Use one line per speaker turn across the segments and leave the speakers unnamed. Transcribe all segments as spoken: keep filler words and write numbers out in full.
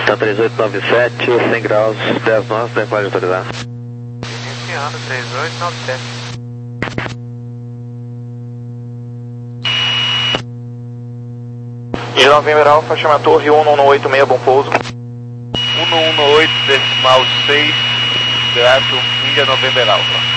Tá três oito nove sete, cem graus, dez nós, decolagem autorizada.
Iniciando três oito nove sete.
De November Alpha, chama a torre um um oito seis, bom pouso.
um um oito decimal seis, grato, Índia November Alpha.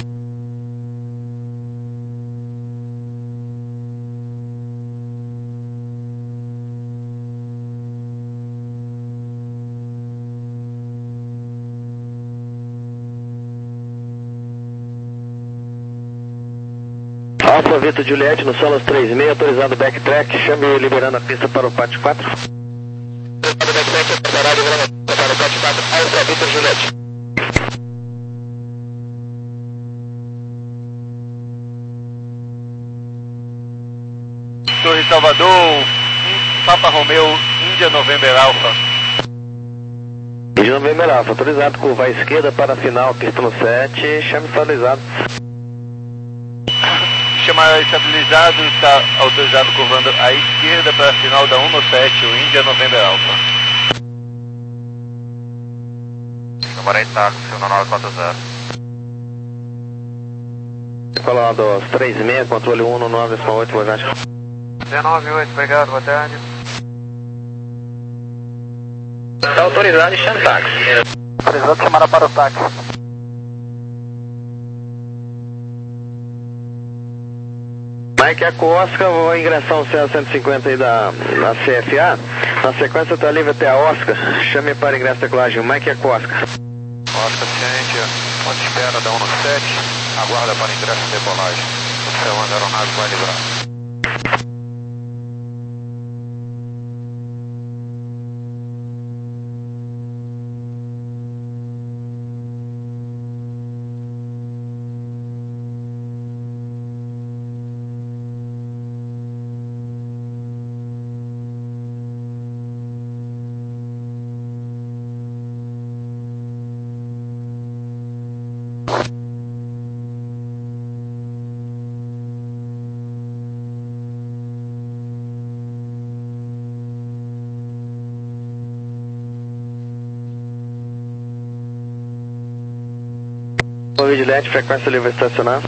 Alfa Vitor Juliette no Solos três seis, autorizado backtrack, chame liberando a pista para o P A T quatro.
Backtrack, preparado para o P A T quatro, Alfa Vitor Juliette.
Torre Salvador, Papa Romeu, Índia November Alpha.
Índia November Alpha, autorizado, curva à esquerda para a final, pista no sete, chame estabilizado.
Chamar estabilizado, está autorizado curvando à esquerda para a final da um no sete, o Índia November Alpha.
Agora está com seu nove quatro zero.
Falando três seis, controle um no nove oito, boa tarde.
dezenove oito, obrigado, boa tarde.
Está autorizado e chame táxi.
Autorizado, chamada para o táxi.
Mike Oscar, vou ingressar um Cessna cento e cinquenta aí da, da C F A. Na sequência está livre até a Oscar. Chame para ingresso da decolagem. Mike Oscar.
Oscar, ciente, ponto de espera da um no sete, aguarda para ingresso e decolagem. Observando a aeronave vai livrar.
Vigilante, frequência livre estacionar.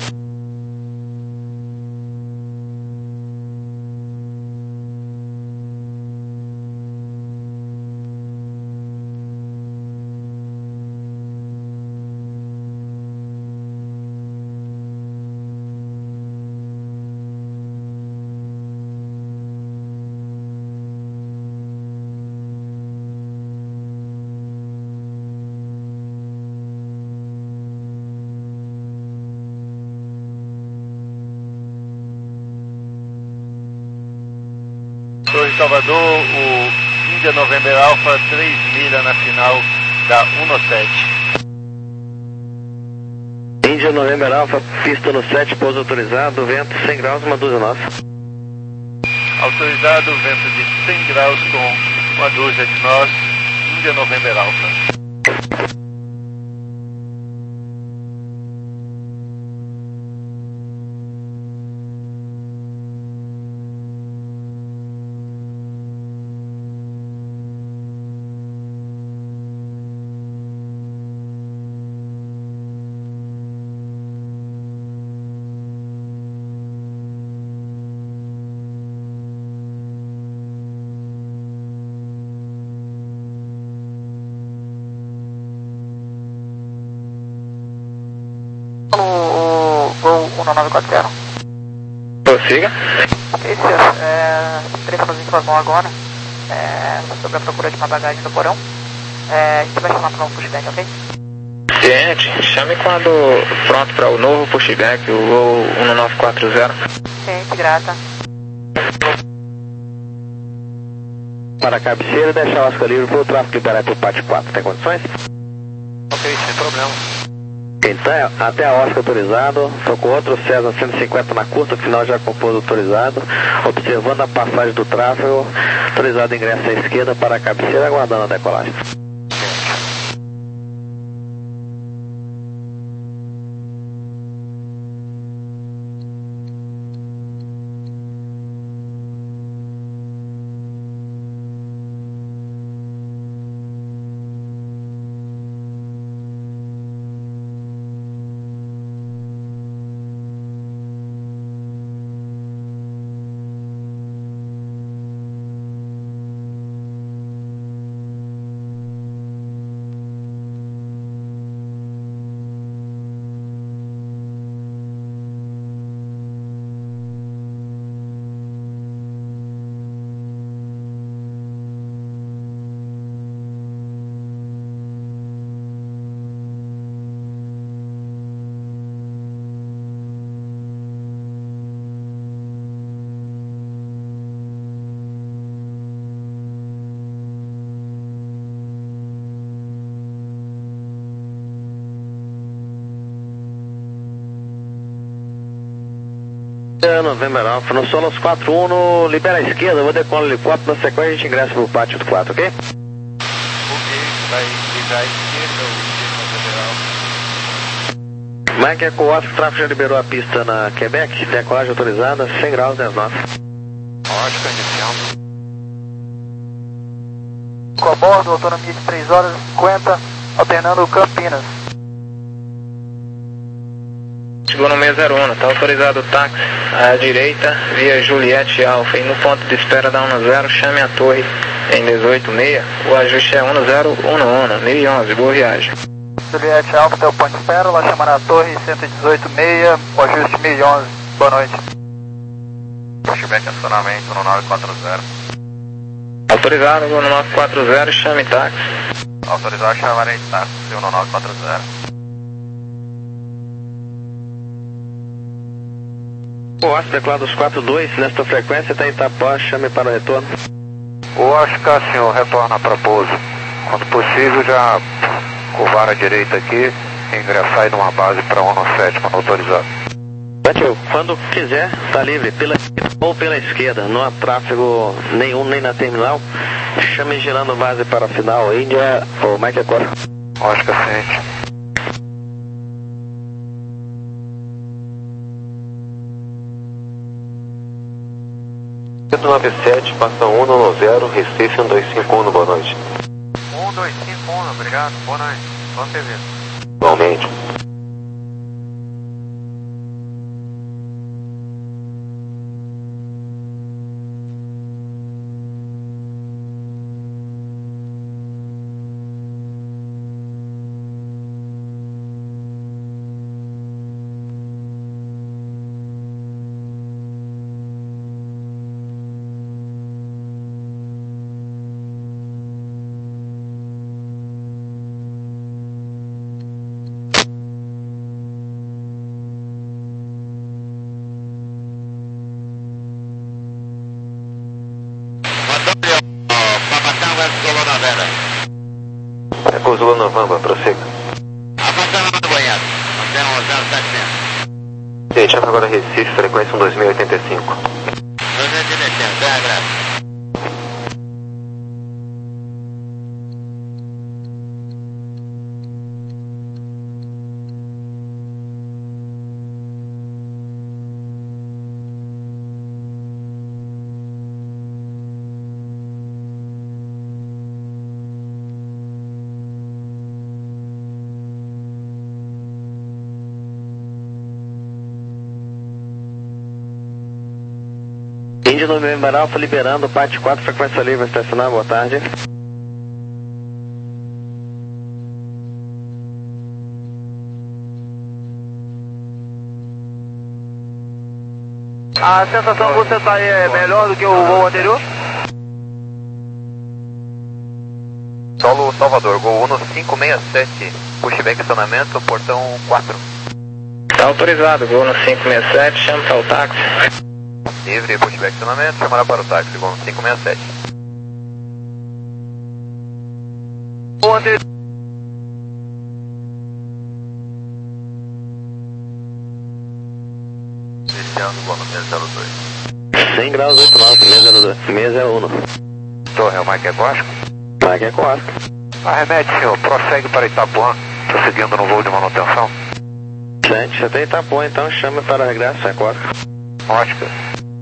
Torre Salvador, o Índia November Alpha, três milhas na final da um no sete.
Índia November Alpha, pista no sete, pouso autorizado, vento cem graus, uma dúzia nossa.
Autorizado, vento de cem graus com uma dúzia de nós, Índia November Alpha.
O Gol um nove quatro zero.
Prossiga.
Ok, senhor. É, o trecho nos informou agora é, sobre a procura de uma bagagem do porão. É, a gente vai chamar para um pushback, ok?
Ciente, chame quando pronto para o novo pushback, o Gol um nove quatro zero.
Ciente, grata.
Para a cabeceira, deixar o Oscar livre para o tráfego liberar para o P A T quatro. Tem condições?
Ok, sem problema.
Então, até a Oscar autorizado, estou com outro Cessna cento e cinquenta na curta, final já com pouso autorizado, observando a passagem do tráfego, autorizado ingresso à esquerda para a cabeceira, aguardando a decolagem. November Alpha, no Solos quatro um, libera a esquerda, vou decolar o helicóptero, na sequência a gente ingressa pro pátio do quatro, ok?
Ok, vai ligar a esquerda, o November Alpha.
Mike Eco Oscar, o tráfego já liberou a pista na Quebec, decolagem autorizada, cem graus, dez nove.
Oscar, iniciando.
Com a bordo, autonomia de três horas e cinquenta, alternando Campinas.
Chegou no seis zero um, está autorizado o táxi à direita, via Juliette Alfa, e no ponto de espera da um zero, chame a torre em dezoito seis, o ajuste é um zero um um, mil e onze, boa viagem.
Juliette Alfa até o ponto de espera, lá chamando a torre cento e dezoito seis, o ajuste mil e onze, boa noite.
Pushback, acionamento no nove quatro zero.
Autorizado no nove quatro zero, chame táxi.
Autorizado chamar em táxi no nove quatro zero.
O Oscar declara dos quatro dois, nesta frequência está em Itapuã, chame para o retorno.
O Oscar, senhor, retorna para pouso. Quando possível, já curvar à direita aqui e ingressar aí numa base para um sete, quando autorizado.
Bateu, quando quiser, está livre, pela esquerda ou pela esquerda, não há tráfego nenhum nem na terminal. Chame girando base para a final, Índia ou Mike Eco.
Oscar, ciente.
nove sete, passa um no zero, Recife um dois cinco um, boa noite.
um dois cinco um, obrigado, boa noite. Vamos ver.
Igualmente. É com Zulu Novamba, prossiga.
Avançando no banhado. Antena um zero sete zero.
E aí, chama agora Recife, frequência um dois mil e oitenta e cinco.
dois mil e oitenta e cinco, é, graças.
Índia November Alpha liberando, parte quatro, frequência livre, estacionar, boa tarde.
A sensação que você está aí é melhor do que o voo anterior?
Solo Salvador, Gol Uno cinco seis sete, pushback acionamento, portão quatro.
Está autorizado, voo no cinco seis sete, chame para o táxi.
Livre, pushback acionamento, chamará para o táxi, Gol cinco seis sete.
O anterior.
Iniciando, Gol seis zero dois.
cem graus, oito nove, seis zero dois, seis zero um.
Torre, é o Mike Eco Oscar.
Mike Eco Oscar.
Arremete, senhor, prossegue para Itapuã, prosseguindo no voo de manutenção.
Gente, até Itapuã, então chame para regresso, Eco Oscar.
Oscar.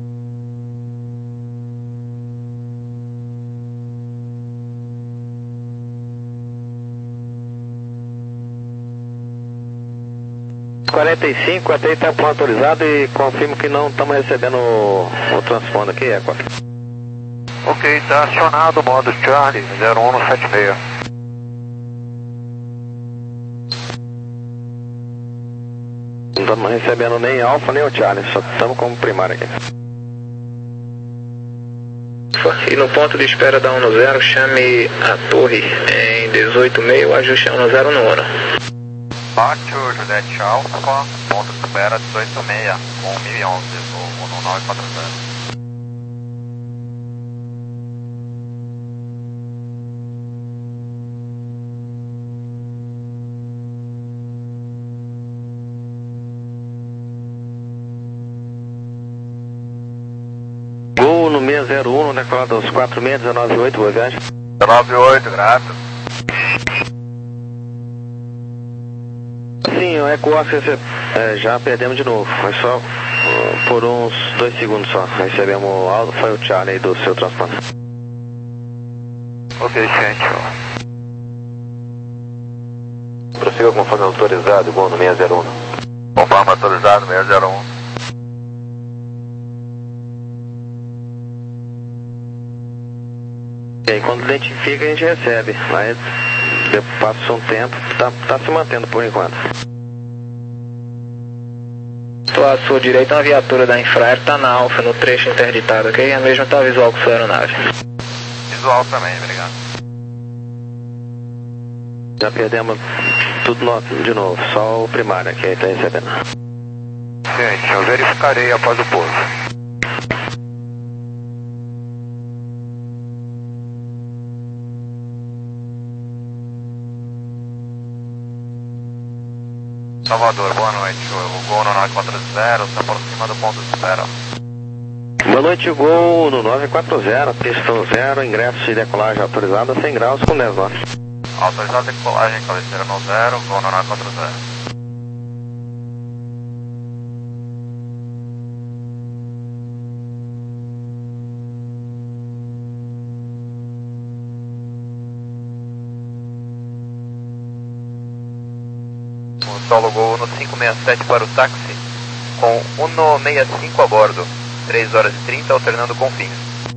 quarenta e cinco, até Itapuã autorizado e confirmo que não estamos recebendo o, o transponder aqui, Eco.
Ok, está acionado o modo Charlie zero um sete seis.
Não estamos recebendo nem Alfa nem o Charlie, só estamos como primário aqui.
E no ponto de espera da um zero, chame a torre em dezoito seis, o ajuste é um zero um um.
Pátio Juliette Alfa, ponto de espera dezoito seis, com mil e onze, voo no nove quatro zero.
seis zero um, decolado aos quatro seis um nove oito, boa viagem.
nove oito, grato.
Sim, o Eco Oscar é, já perdemos de novo, foi só uh, por uns dois segundos só. Recebemos o áudio, foi o Charlie aí do seu transponder.
Ok, gente.
Prossiga conforme autorizado, igual no seis zero um.
Conforme autorizado, seis zero um.
E aí quando identifica a gente recebe, aí passa um tempo, tá, tá se mantendo por enquanto.
Estou à sua direita, uma viatura da Infraero, tá na Alfa, no trecho interditado, ok? A mesma tá visual com sua aeronave.
Visual também, obrigado.
Já perdemos tudo no, de novo, só o primário que aí tá recebendo.
Gente, eu verificarei após o pouso. Salvador, boa noite. O Gol no nove quatro zero se aproxima do ponto de espera.
Boa noite, Gol no nove quatro zero, pistão zero, ingresso e decolagem autorizada cem graus com dez nove.
Autorizada decolagem, cabeceira no zero, Gol no nove quatro zero. Solo Gol no cinco seis sete para o táxi, com um seis cinco a bordo, três horas e trinta, alternando com fins.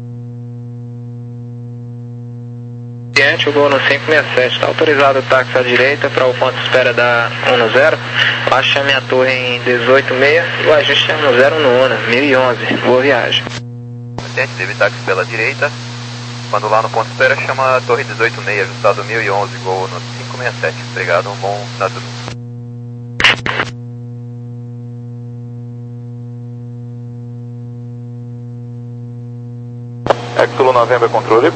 Ciente, o Gol no cinco seis sete, está autorizado o táxi à direita para o ponto de espera da um zero, baixa minha torre em dezoito seis, o ajuste é um zero no UNA, mil e onze, boa viagem.
Ciente, deve táxi pela direita, quando lá no ponto de espera chama a torre dezoito seis, ajustado mil e onze, Gol no cinco seis sete, obrigado, um bom Natal.
Zulu November controle.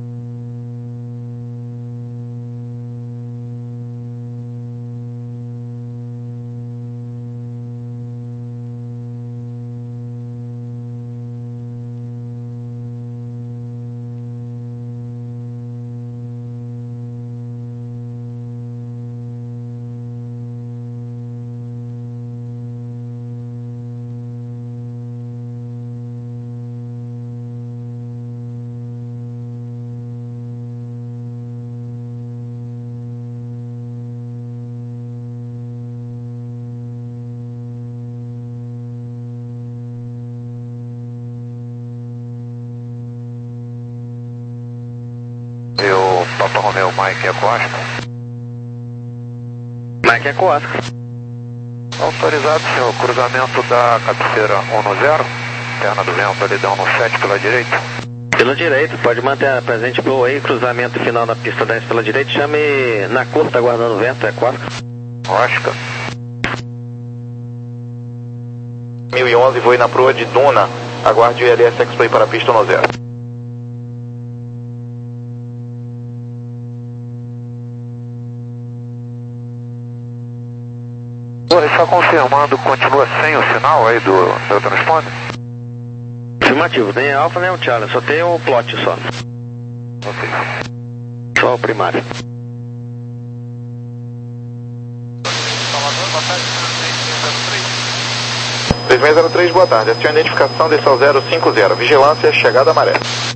Papa Romeo Mike Eco Oscar.
Mike Eco Oscar.
Autorizado, senhor. Cruzamento da cabeceira um no zero. Perna do vento ali da um no sete pela direita.
Pela direita, pode manter a presente boa aí. Cruzamento final na pista dez pela direita. Chame na curta, aguardando o vento. Eco Oscar.
Oscar.
mil e onze, voe na proa de Duna. Aguarde o I L S X-Play para a pista um no zero.
Só confirmando, continua sem o sinal aí do seu transponder?
Afirmativo, nem a Alfa nem o Charlie, só tem o plot só.
Ok.
Só o primário.
Salvador, boa tarde,
três seis zero três, boa tarde. Acione a identificação desse ao zero cinco zero. Vigilância, chegada à maré.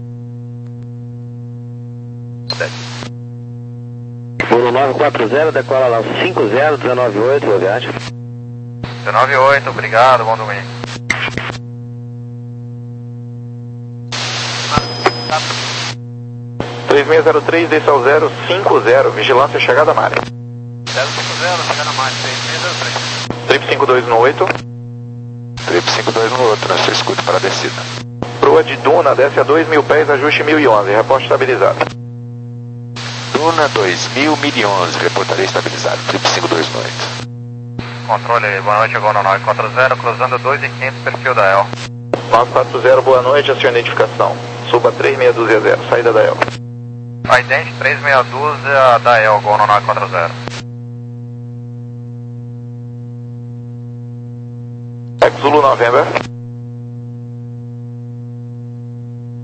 Voo nove quatro zero, decola lá o cinco zero, dezenove oito, boa viagem.
dezenove oito, obrigado, bom domingo.
três seis zero três, desse ao zero cinco zero. Vigilância, chegada à maré.
zero cinco zero, chegada à maré, três seis zero três.
Trip cinco dois no oito.
Trip cinco dois no outro, nessa escuta para a descida.
Proa de Duna, desce a dois mil pés, ajuste mil e onze, reporte estabilizado.
Duna dois mil, mil e onze, reportaria estabilizado, Trip cinco dois no oito.
Controle, boa noite, Gol no nove quatro zero, cruzando dois mil e quinhentos, perfil da E L.
nove quatro zero, boa noite, acione a identificação. Suba três seis dois zero, saída da E L.
Ident três seis dois da E L, Gol no nove quatro zero.
Zulu November.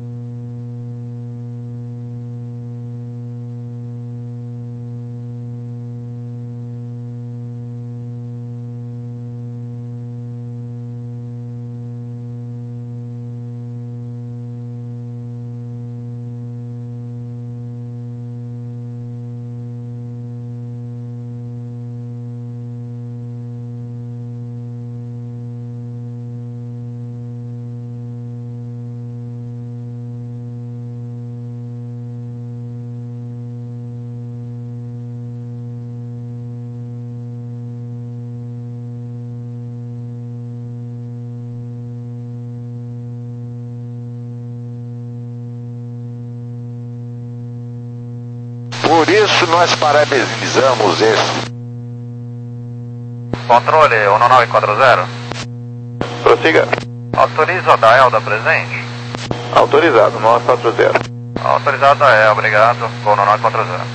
Por isso, nós parabenizamos isso.
Controle um nove quatro zero.
Prossiga.
Autoriza a Dael da presente?
Autorizado, nove quatro zero.
Autorizado a Dael, obrigado. Gol no nove quatro zero.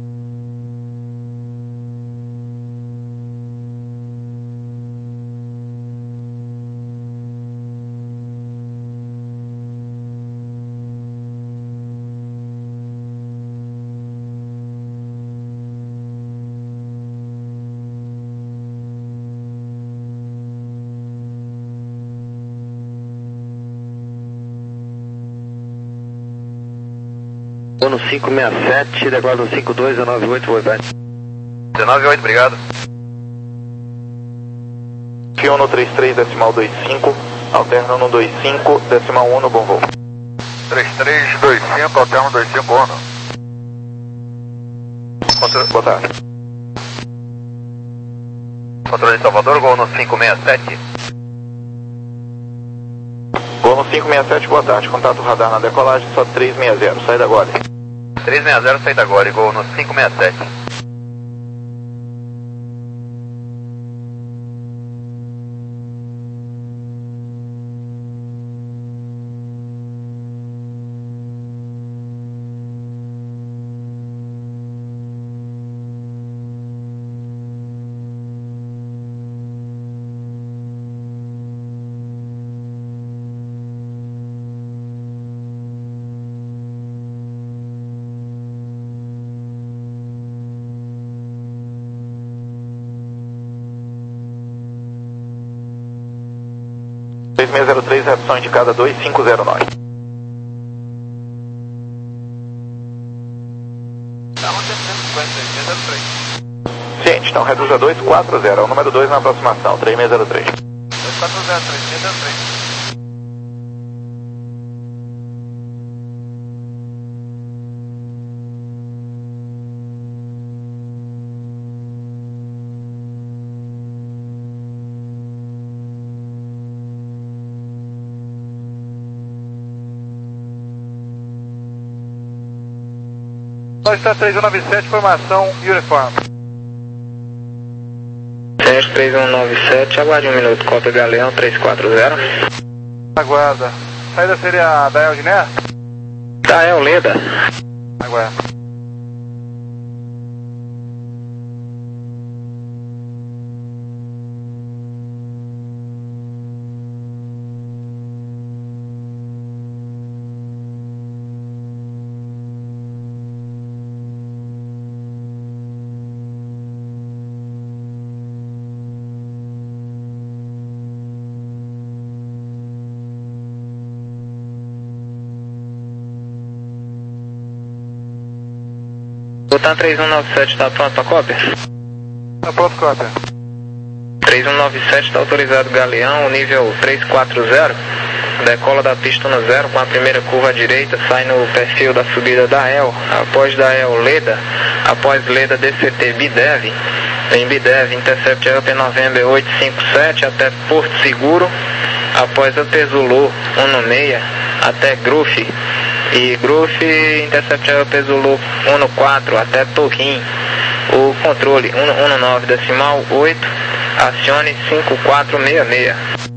No cinco seis sete, declaro cinco dois nove oito, vou ver.
dezenove oito, obrigado.
Fio no trinta e três, decimal vinte e cinco, alterno no vinte e cinco, decimal um no bom voo.
trinta e três, vinte e cinco, alterno vinte e cinco, ano. Controle...
Boa tarde.
Controle de Salvador, gol no cinco seis sete.
Gol no cinco seis sete, boa tarde. Contato radar na decolagem, só três seis zero, saída agora.
três seis zero, saída agora, gol no cinco seis sete.
três seis zero três, redução indicada dois cinco zero nove. Ciente, então reduza dois quatro zero, é o número dois na aproximação, três seis zero três.
dois quatro zero, três seis zero três.
Nós está três um nove sete, formação uniforme.
Sérgio três um nove sete, aguarde um minuto, cópia Galeão três quatro zero.
Aguarda. Saída seria a Dael Guiné?
Dael Leda.
Aguarda.
Botar três um nove sete, tá pronto pra cópia?
Tá pronto, cópia.
três um nove sete, tá autorizado Galeão, nível três quatro zero. Decola da pista no zero com a primeira curva à direita, sai no perfil da subida da El. Após da El, Leda. Após Leda, D C T Bidev. Em Bidev, intercept Up November oito cinco sete até Porto Seguro. Após Up Zulu um no seis até Grufe. E Grufe, intercept Up Zulu um no quatro até Toquim. O controle um no nove decimal oito, acione cinco quatro seis seis.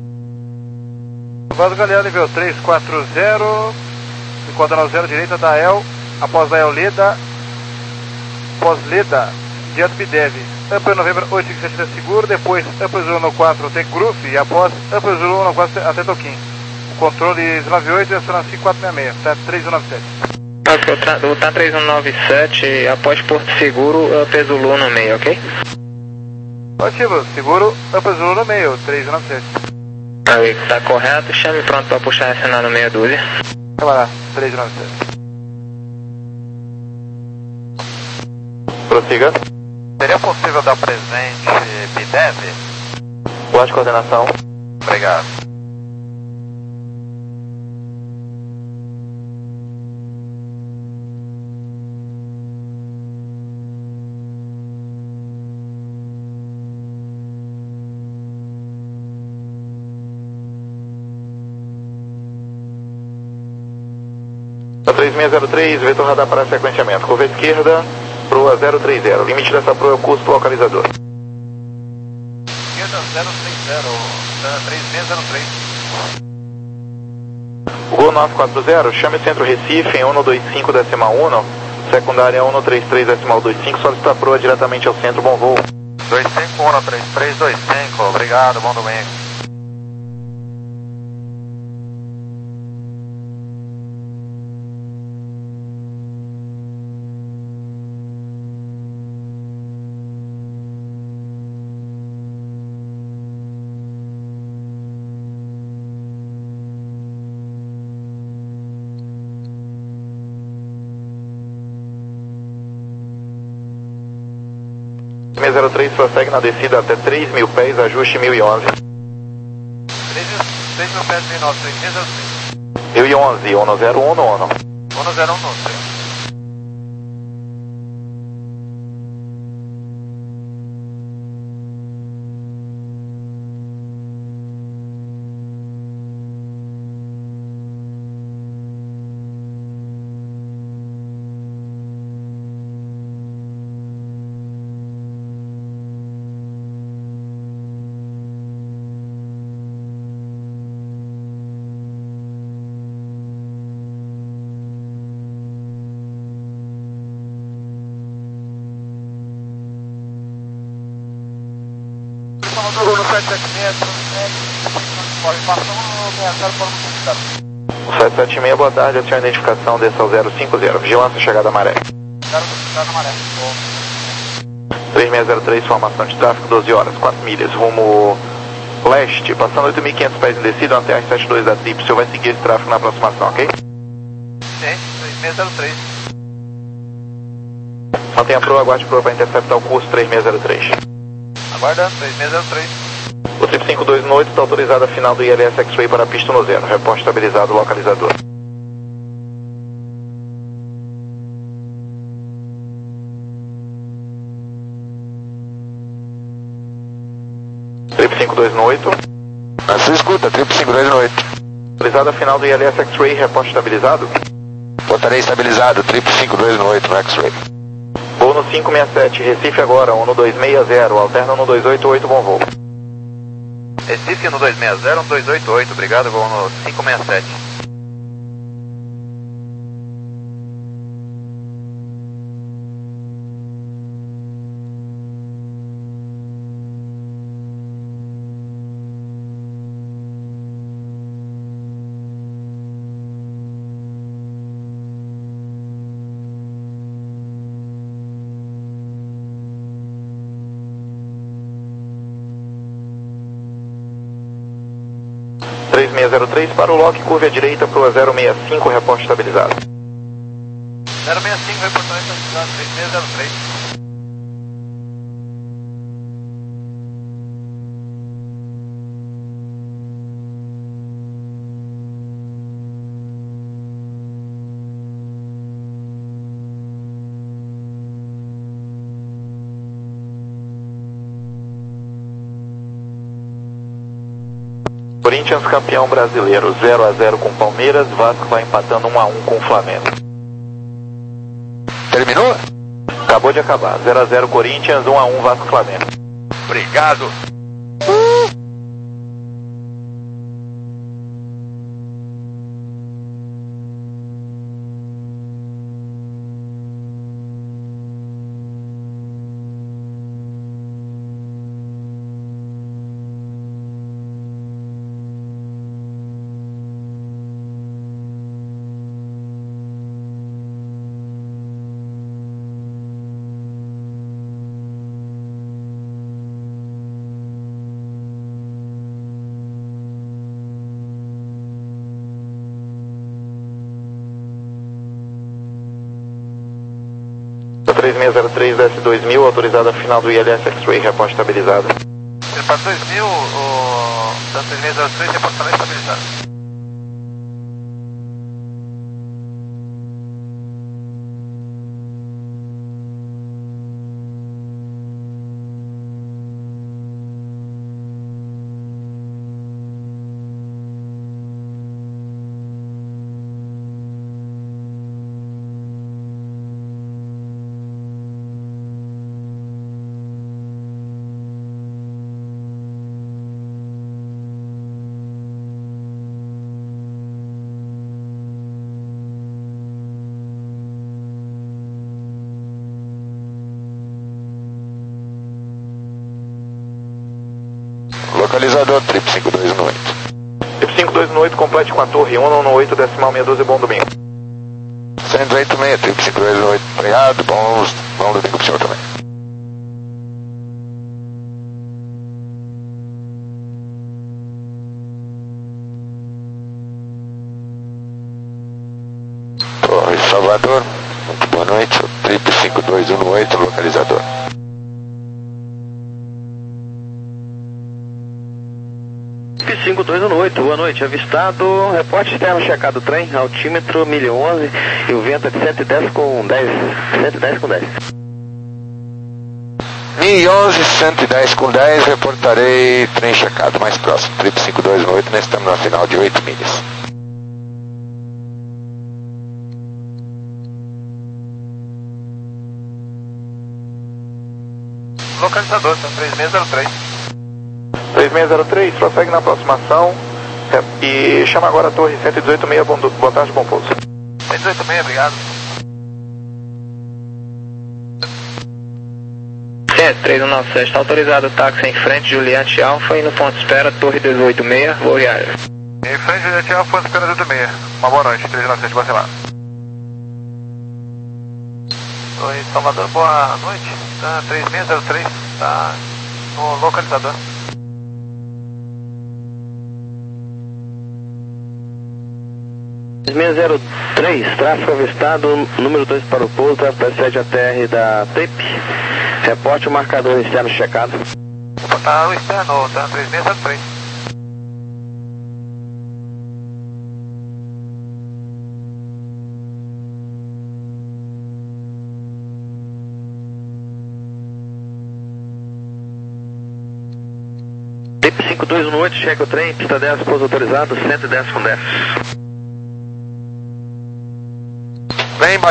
Vado Galeão, nível três quatro zero, enquadrando zero direita da El, após da El Leda, após Leda, diante Bidev, Upper November oito cinco sete até Seguro, depois Upper Zulu no quatro até Grufe e após Upper Zulu no quatro até Toquim. O controle dezenove oito e aciona cinco quatro seis seis, tá três um nove sete.
O tá três um nove sete, após Porto Seguro, Upper Zulu no meio, ok?
Ativo, seguro, Upper Zulu no meio, três um nove sete.
Aí, tá correto, chame pronto para puxar esse sinal no meia dúzia.
Vai lá, três nove sete.
Prossiga.
Seria possível dar presente Bidev?
Boa de coordenação.
Obrigado.
três seis zero três, vetor radar para sequenciamento. Curva esquerda, proa zero três zero. Limite dessa proa é o custo localizador.
Esquerda zero três zero, três seis zero três.
Gol nove quatro zero, chame o centro Recife em um dois cinco decimal um, secundária um três três decimal vinte e cinco, solicita a proa diretamente ao centro, bom voo.
dois cinco um três três dois cinco, obrigado, bom domingo.
seis zero três prossegue na descida até três mil pés, ajuste mil e onze.
três mil pés, mil e nove, três seis zero três.
mil e onze, um zero um, um.
um zero um, três. No sete sete
seis, boa tarde, a sua identificação desse ao zero cinco zero, vigilância chegada à maré. três seis zero três, formação de tráfego, doze horas, quatro milhas, rumo leste, passando oito mil e quinhentos pés em descida, até as setenta e dois da Trip. O senhor vai seguir esse tráfego na aproximação, ok?
Sim, três seis zero três.
Mantenha a proa, aguarde a proa para interceptar o curso três seis zero três.
Aguardando, três seis zero três.
O trip cinco dois no oito está autorizado a final do I L S X-Ray para a pista no zero. Reporte estabilizado, localizador. Trip cinco dois no oito.
A sua escuta, Trip cinco dois no oito.
Autorizado a final do I L S X-Ray, reporte estabilizado.
Portaria estabilizado, Trip cinco dois no oito, X-Ray.
Voo no cinco seis sete, Recife agora, um dois seis zero, alterna um dois oito oito, bom voo.
Recife no dois seis zero, um dois oito oito, obrigado, voo no cinco seis sete.
três seis zero três para o lock, curva à direita, proa zero seis cinco, reporte estabilizado.
zero seis cinco, reportagem estabilizado, três seis zero três.
Corinthians campeão brasileiro, zero a zero com Palmeiras, Vasco vai empatando um a um com o Flamengo.
Terminou?
Acabou de acabar, zero a zero Corinthians, um a um Vasco Flamengo.
Obrigado.
três seis zero três S dois mil, autorizado a final do I L S X-Ray, reporte estabilizado.
Para dois mil, o três seis zero três, reportagem estabilizado.
senhor, trip cinco dois um oito.
Trip cinco dois um oito, complete com a torre um um oito, decimal seis doze, bom domingo.
cento e oito e meio, trip cinco dois um oito, obrigado, bom, bom domingo pro senhor também. Torre Salvador, muito boa noite, o trip cinco dois um oito, localizador.
cinco dois um oito, boa noite, avistado, reporte externo checado trem, altímetro mil e onze e o vento é de cento e dez com dez, cento e dez com dez.
mil e onze, cento e dez com dez, reportarei trem checado mais próximo, trip cinco dois um oito, nós estamos na final de oito milhas.
Localizador, tá três seis zero três.
três seis zero três, prossegue na aproximação e chama agora a torre cento e dezoito meia, bom, boa tarde, bom pouso.
cento e dezoito meia, obrigado.
É, três um nove sete, está autorizado o táxi em frente, Juliette Alfa, e no ponto de espera, torre dezoito meia, vou viagem.
Em frente, Juliette Alfa, ponto de espera dezoito meia. Uma boa noite, três um nove sete, Barcelona. Oi, Salvador, boa noite. Tá, três seis zero três, tá no localizador.
três seis zero três, tráfego avistado, número dois para o pouso, precede a T R da T I P. Reporte o marcador externo checado.
Opa, tá o externo, tá três seis zero três.
T I P cinco dois um oito, checa o trem, pista dez, pouso autorizado, cento e dez com dez.
Bem,